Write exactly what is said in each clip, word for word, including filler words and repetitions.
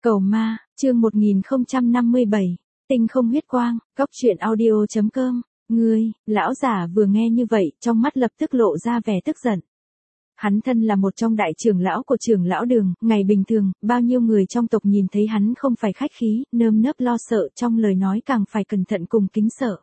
Cầu ma, chương một nghìn không trăm năm mươi bảy, tinh không huyết quang, góc truyện audio chấm com, ngươi, lão giả vừa nghe như vậy, trong mắt lập tức lộ ra vẻ tức giận. Hắn thân là một trong đại trưởng lão của trưởng lão đường, ngày bình thường, bao nhiêu người trong tộc nhìn thấy hắn không phải khách khí, nơm nớp lo sợ, trong lời nói càng phải cẩn thận cùng kính sợ.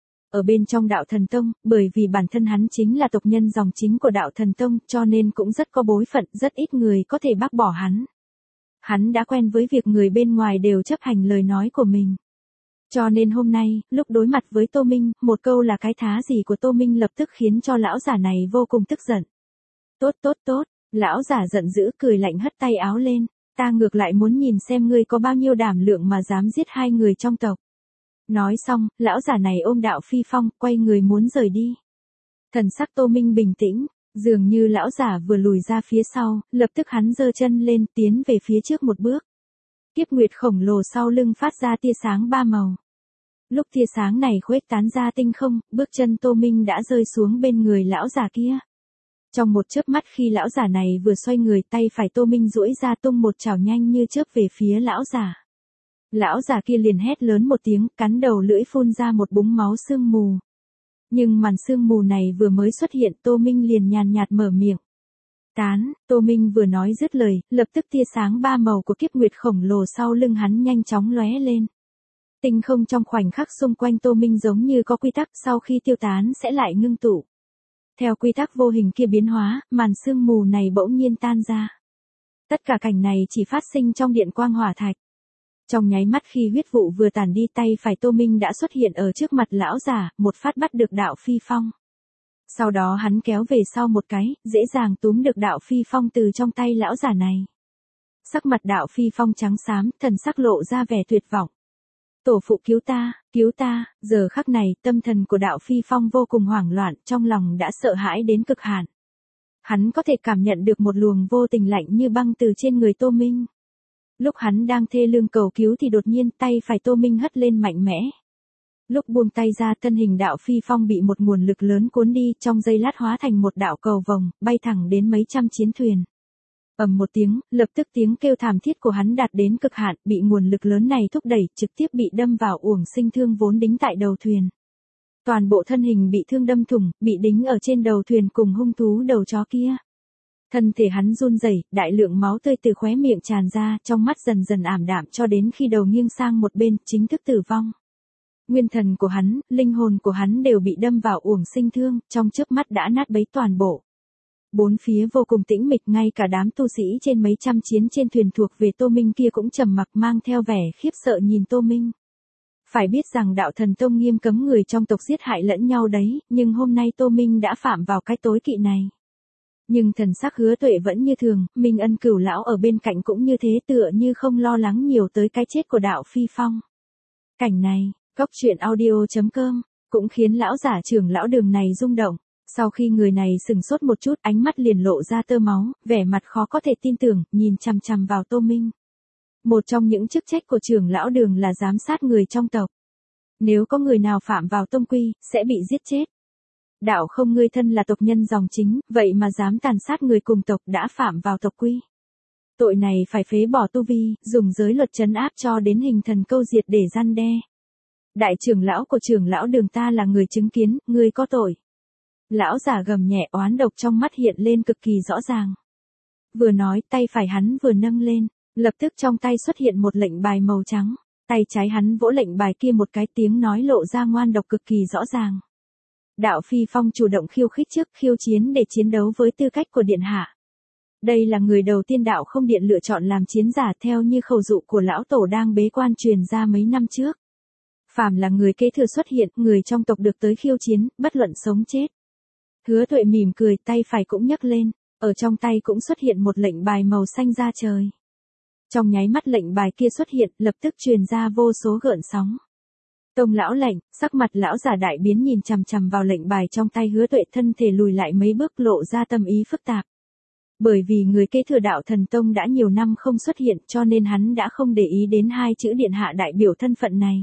Ở bên trong đạo thần tông, bởi vì bản thân hắn chính là tộc nhân dòng chính của đạo thần tông, cho nên cũng rất có bối phận, rất ít người có thể bác bỏ hắn. Hắn đã quen với việc người bên ngoài đều chấp hành lời nói của mình. Cho nên hôm nay, lúc đối mặt với Tô Minh, một câu là cái thá gì của Tô Minh lập tức khiến cho lão giả này vô cùng tức giận. Tốt tốt tốt, lão giả giận dữ cười lạnh hất tay áo lên, ta ngược lại muốn nhìn xem ngươi có bao nhiêu đảm lượng mà dám giết hai người trong tộc. Nói xong, lão giả này ôm đạo phi phong, quay người muốn rời đi. Thần sắc Tô Minh bình tĩnh, dường như lão giả vừa lùi ra phía sau, lập tức hắn giơ chân lên tiến về phía trước một bước. Kiếp nguyệt khổng lồ sau lưng phát ra tia sáng ba màu. Lúc tia sáng này khuếch tán ra tinh không, bước chân Tô Minh đã rơi xuống bên người lão giả kia. Trong một chớp mắt khi lão giả này vừa xoay người, tay phải Tô Minh duỗi ra tung một chảo nhanh như chớp về phía lão giả. Lão già kia liền hét lớn một tiếng, cắn đầu lưỡi phun ra một búng máu sương mù. Nhưng màn sương mù này vừa mới xuất hiện, Tô Minh liền nhàn nhạt mở miệng. Tán, Tô Minh vừa nói dứt lời, lập tức tia sáng ba màu của kiếp nguyệt khổng lồ sau lưng hắn nhanh chóng lóe lên. Tinh không trong khoảnh khắc xung quanh Tô Minh giống như có quy tắc, sau khi tiêu tán sẽ lại ngưng tụ. Theo quy tắc vô hình kia biến hóa, màn sương mù này bỗng nhiên tan ra. Tất cả cảnh này chỉ phát sinh trong điện quang hỏa thạch. Trong nháy mắt khi huyết vụ vừa tàn đi, tay phải Tô Minh đã xuất hiện ở trước mặt lão giả, một phát bắt được đạo phi phong. Sau đó hắn kéo về sau một cái, dễ dàng túm được đạo phi phong từ trong tay lão giả này. Sắc mặt đạo phi phong trắng xám, thần sắc lộ ra vẻ tuyệt vọng. Tổ phụ cứu ta, cứu ta, giờ khắc này tâm thần của đạo phi phong vô cùng hoảng loạn, trong lòng đã sợ hãi đến cực hạn. Hắn có thể cảm nhận được một luồng vô tình lạnh như băng từ trên người Tô Minh. Lúc hắn đang thê lương cầu cứu thì đột nhiên tay phải Tô Minh hất lên mạnh mẽ. Lúc buông tay ra, thân hình đạo phi phong bị một nguồn lực lớn cuốn đi, trong giây lát hóa thành một đạo cầu vồng, bay thẳng đến mấy trăm chiến thuyền. Ầm một tiếng, lập tức tiếng kêu thảm thiết của hắn đạt đến cực hạn, bị nguồn lực lớn này thúc đẩy, trực tiếp bị đâm vào uổng sinh thương vốn đính tại đầu thuyền. Toàn bộ thân hình bị thương đâm thủng, bị đính ở trên đầu thuyền cùng hung thú đầu chó kia. Thân thể hắn run rẩy, đại lượng máu tươi từ khóe miệng tràn ra, trong mắt dần dần ảm đạm cho đến khi đầu nghiêng sang một bên, chính thức tử vong. Nguyên thần của hắn, linh hồn của hắn đều bị đâm vào uổng sinh thương, trong chớp mắt đã nát bấy toàn bộ. Bốn phía vô cùng tĩnh mịch, ngay cả đám tu sĩ trên mấy trăm chiến trên thuyền thuộc về Tô Minh kia cũng trầm mặc mang theo vẻ khiếp sợ nhìn Tô Minh. Phải biết rằng đạo thần tông nghiêm cấm người trong tộc giết hại lẫn nhau đấy, nhưng hôm nay Tô Minh đã phạm vào cái tối kỵ này. Nhưng thần sắc Hứa Tuệ vẫn như thường, Minh Ân Cửu lão ở bên cạnh cũng như thế, tựa như không lo lắng nhiều tới cái chết của đạo phi phong. Cảnh này, góc truyện audio chấm com, cũng khiến lão giả trưởng lão đường này rung động. Sau khi người này sừng sốt một chút, ánh mắt liền lộ ra tơ máu, vẻ mặt khó có thể tin tưởng, nhìn chằm chằm vào Tô Minh. Một trong những chức trách của trưởng lão đường là giám sát người trong tộc. Nếu có người nào phạm vào tông quy, sẽ bị giết chết. Đạo không, ngươi thân là tộc nhân dòng chính, vậy mà dám tàn sát người cùng tộc, đã phạm vào tộc quy. Tội này phải phế bỏ tu vi, dùng giới luật trấn áp cho đến hình thần câu diệt để răn đe. Đại trưởng lão của trưởng lão đường ta là người chứng kiến, ngươi có tội. Lão giả gầm nhẹ, oán độc trong mắt hiện lên cực kỳ rõ ràng. Vừa nói, tay phải hắn vừa nâng lên, lập tức trong tay xuất hiện một lệnh bài màu trắng. Tay trái hắn vỗ lệnh bài kia một cái, tiếng nói lộ ra ngoan độc cực kỳ rõ ràng. Đạo phi phong chủ động khiêu khích trước, khiêu chiến để chiến đấu với tư cách của điện hạ. Đây là người đầu tiên đạo không điện lựa chọn làm chiến giả theo như khẩu dụ của lão tổ đang bế quan truyền ra mấy năm trước. Phàm là người kế thừa xuất hiện, người trong tộc được tới khiêu chiến, bất luận sống chết. Hứa Tuệ mỉm cười, tay phải cũng nhấc lên, ở trong tay cũng xuất hiện một lệnh bài màu xanh da trời. Trong nháy mắt lệnh bài kia xuất hiện, lập tức truyền ra vô số gợn sóng. Tông lão lệnh, sắc mặt lão giả đại biến nhìn chằm chằm vào lệnh bài trong tay Hứa Tuệ, thân thể lùi lại mấy bước, lộ ra tâm ý phức tạp. Bởi vì người kế thừa đạo thần tông đã nhiều năm không xuất hiện, cho nên hắn đã không để ý đến hai chữ điện hạ đại biểu thân phận này.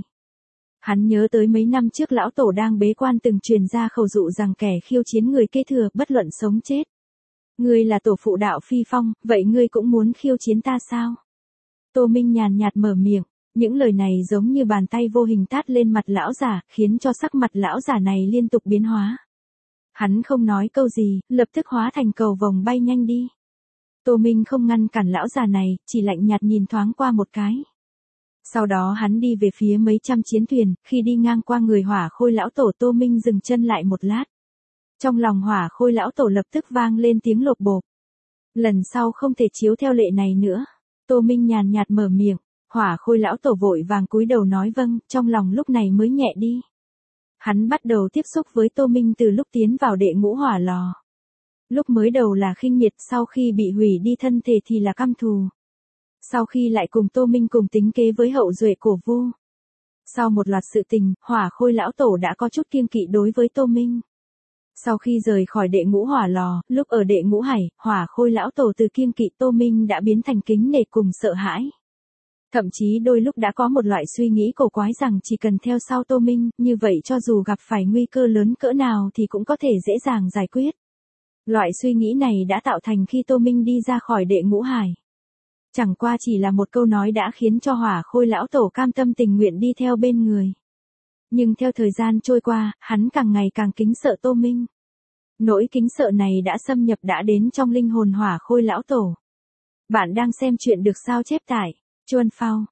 Hắn nhớ tới mấy năm trước lão tổ đang bế quan từng truyền ra khẩu dụ rằng kẻ khiêu chiến người kế thừa, bất luận sống chết. Ngươi là tổ phụ đạo phi phong, vậy ngươi cũng muốn khiêu chiến ta sao? Tô Minh nhàn nhạt mở miệng, những lời này giống như bàn tay vô hình tát lên mặt lão giả, khiến cho sắc mặt lão giả này liên tục biến hóa. Hắn không nói câu gì, lập tức hóa thành cầu vồng bay nhanh đi. Tô Minh không ngăn cản lão già này, chỉ lạnh nhạt nhìn thoáng qua một cái. Sau đó hắn đi về phía mấy trăm chiến thuyền, khi đi ngang qua người Hỏa Khôi lão tổ, Tô Minh dừng chân lại một lát. Trong lòng Hỏa Khôi lão tổ lập tức vang lên tiếng lột bột. Lần sau không thể chiếu theo lệ này nữa. Tô Minh nhàn nhạt mở miệng, Hỏa Khôi lão tổ vội vàng cúi đầu nói vâng, trong lòng lúc này mới nhẹ đi. Hắn bắt đầu tiếp xúc với Tô Minh từ lúc tiến vào đệ ngũ hỏa lò. Lúc mới đầu là khinh miệt, sau khi bị hủy đi thân thể thì là căm thù. Sau khi lại cùng Tô Minh cùng tính kế với hậu duệ cổ Vu. Sau một loạt sự tình, Hỏa Khôi lão tổ đã có chút kiêng kỵ đối với Tô Minh. Sau khi rời khỏi đệ ngũ hỏa lò, lúc ở đệ ngũ hải, Hỏa Khôi lão tổ từ kiêng kỵ Tô Minh đã biến thành kính nể cùng sợ hãi. Thậm chí đôi lúc đã có một loại suy nghĩ cổ quái rằng chỉ cần theo sau Tô Minh, như vậy cho dù gặp phải nguy cơ lớn cỡ nào thì cũng có thể dễ dàng giải quyết. Loại suy nghĩ này đã tạo thành khi Tô Minh đi ra khỏi đệ ngũ hải. Chẳng qua chỉ là một câu nói đã khiến cho Hỏa Khôi lão tổ cam tâm tình nguyện đi theo bên người. Nhưng theo thời gian trôi qua, hắn càng ngày càng kính sợ Tô Minh. Nỗi kính sợ này đã xâm nhập đã đến trong linh hồn Hỏa Khôi lão tổ. Bạn đang xem chuyện được sao chép tại chuan phao,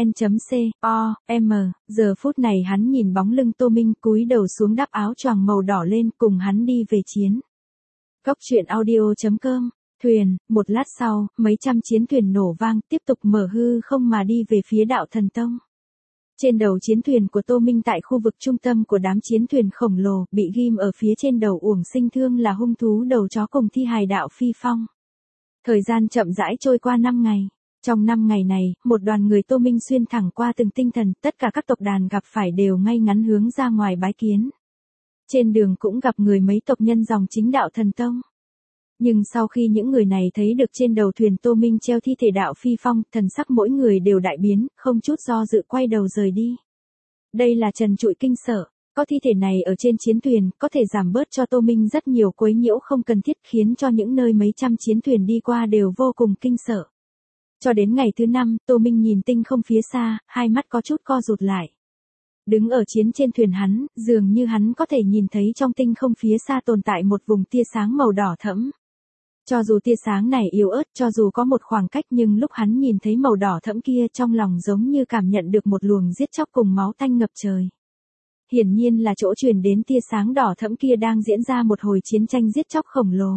vn.com, giờ phút này hắn nhìn bóng lưng Tô Minh cúi đầu xuống đắp áo choàng màu đỏ lên cùng hắn đi về chiến. Góc truyện audio.com, thuyền, một lát sau, mấy trăm chiến thuyền nổ vang tiếp tục mở hư không mà đi về phía đạo thần tông. Trên đầu chiến thuyền của Tô Minh tại khu vực trung tâm của đám chiến thuyền khổng lồ, bị ghim ở phía trên đầu uổng sinh thương là hung thú đầu chó cùng thi hài đạo phi phong. Thời gian chậm rãi trôi qua năm ngày. Trong năm ngày này, một đoàn người Tô Minh xuyên thẳng qua từng tinh thần, tất cả các tộc đàn gặp phải đều ngay ngắn hướng ra ngoài bái kiến. Trên đường cũng gặp người mấy tộc nhân dòng chính đạo thần tông. Nhưng sau khi những người này thấy được trên đầu thuyền Tô Minh treo thi thể đạo phi phong, thần sắc mỗi người đều đại biến, không chút do dự quay đầu rời đi. Đây là trần trụi kinh sợ, có thi thể này ở trên chiến thuyền, có thể giảm bớt cho Tô Minh rất nhiều quấy nhiễu không cần thiết, khiến cho những nơi mấy trăm chiến thuyền đi qua đều vô cùng kinh sợ. Cho đến ngày thứ năm, Tô Minh nhìn tinh không phía xa, hai mắt có chút co rụt lại. Đứng ở chiến trên thuyền hắn, dường như hắn có thể nhìn thấy trong tinh không phía xa tồn tại một vùng tia sáng màu đỏ thẫm. Cho dù tia sáng này yếu ớt, cho dù có một khoảng cách, nhưng lúc hắn nhìn thấy màu đỏ thẫm kia, trong lòng giống như cảm nhận được một luồng giết chóc cùng máu tanh ngập trời. Hiển nhiên là chỗ truyền đến tia sáng đỏ thẫm kia đang diễn ra một hồi chiến tranh giết chóc khổng lồ.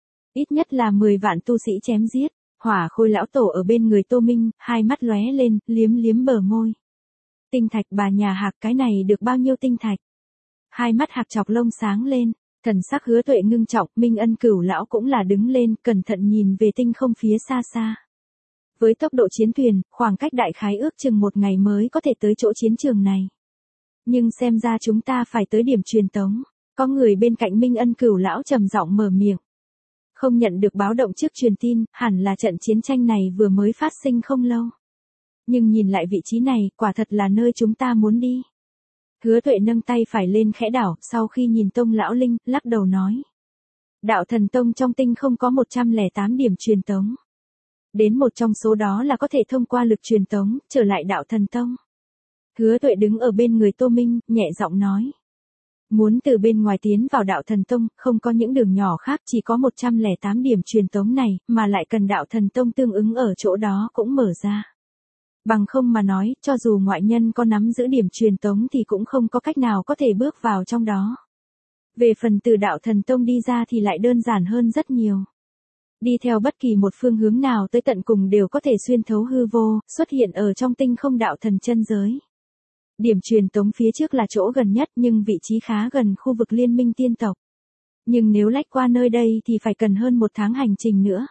Ít nhất là mười vạn tu sĩ chém giết. Hỏa Khôi lão tổ ở bên người Tô Minh, hai mắt lóe lên, liếm liếm bờ môi. Tinh thạch bà nhà Hạc, cái này được bao nhiêu tinh thạch? Hai mắt Hạc chọc lông sáng lên, thần sắc Hứa Tuệ ngưng trọng, Minh Ân Cửu lão cũng là đứng lên, cẩn thận nhìn về tinh không phía xa xa. Với tốc độ chiến thuyền, khoảng cách đại khái ước chừng một ngày mới có thể tới chỗ chiến trường này. Nhưng xem ra chúng ta phải tới điểm truyền tống. Có người bên cạnh Minh Ân Cửu lão trầm giọng mở miệng. Không nhận được báo động trước truyền tin, hẳn là trận chiến tranh này vừa mới phát sinh không lâu. Nhưng nhìn lại vị trí này, quả thật là nơi chúng ta muốn đi. Hứa Tuệ nâng tay phải lên khẽ đảo, sau khi nhìn Tông lão linh, lắc đầu nói. Đạo thần tông trong tinh không có một trăm lẻ tám điểm truyền tống. Đến một trong số đó là có thể thông qua lực truyền tống, trở lại đạo thần tông. Hứa Tuệ đứng ở bên người Tô Minh, nhẹ giọng nói. Muốn từ bên ngoài tiến vào đạo thần tông, không có những đường nhỏ khác, chỉ có một trăm lẻ tám điểm truyền tống này, mà lại cần đạo thần tông tương ứng ở chỗ đó cũng mở ra. Bằng không mà nói, cho dù ngoại nhân có nắm giữ điểm truyền tống thì cũng không có cách nào có thể bước vào trong đó. Về phần từ đạo thần tông đi ra thì lại đơn giản hơn rất nhiều. Đi theo bất kỳ một phương hướng nào tới tận cùng đều có thể xuyên thấu hư vô, xuất hiện ở trong tinh không đạo thần chân giới. Điểm truyền tống phía trước là chỗ gần nhất nhưng vị trí khá gần khu vực liên minh tiên tộc. Nhưng nếu lách qua nơi đây thì phải cần hơn một tháng hành trình nữa.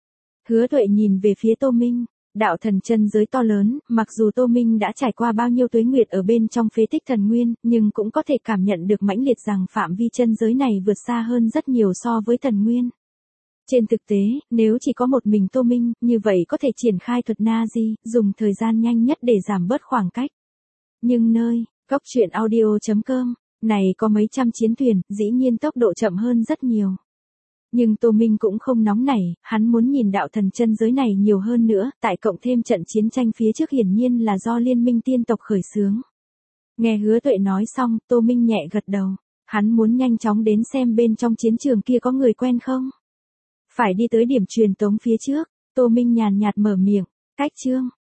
Hứa Tuệ nhìn về phía Tô Minh, đạo thần chân giới to lớn, mặc dù Tô Minh đã trải qua bao nhiêu tuế nguyệt ở bên trong phế tích thần nguyên, nhưng cũng có thể cảm nhận được mãnh liệt rằng phạm vi chân giới này vượt xa hơn rất nhiều so với thần nguyên. Trên thực tế, nếu chỉ có một mình Tô Minh, như vậy có thể triển khai thuật Na-di, dùng thời gian nhanh nhất để giảm bớt khoảng cách. Nhưng nơi, góc truyện audio.com, này có mấy trăm chiến thuyền, dĩ nhiên tốc độ chậm hơn rất nhiều. Nhưng Tô Minh cũng không nóng nảy, hắn muốn nhìn đạo thần chân giới này nhiều hơn nữa, tại cộng thêm trận chiến tranh phía trước hiển nhiên là do liên minh tiên tộc khởi xướng. Nghe Hứa Tuệ nói xong, Tô Minh nhẹ gật đầu. Hắn muốn nhanh chóng đến xem bên trong chiến trường kia có người quen không. Phải đi tới điểm truyền tống phía trước, Tô Minh nhàn nhạt mở miệng, cách chương.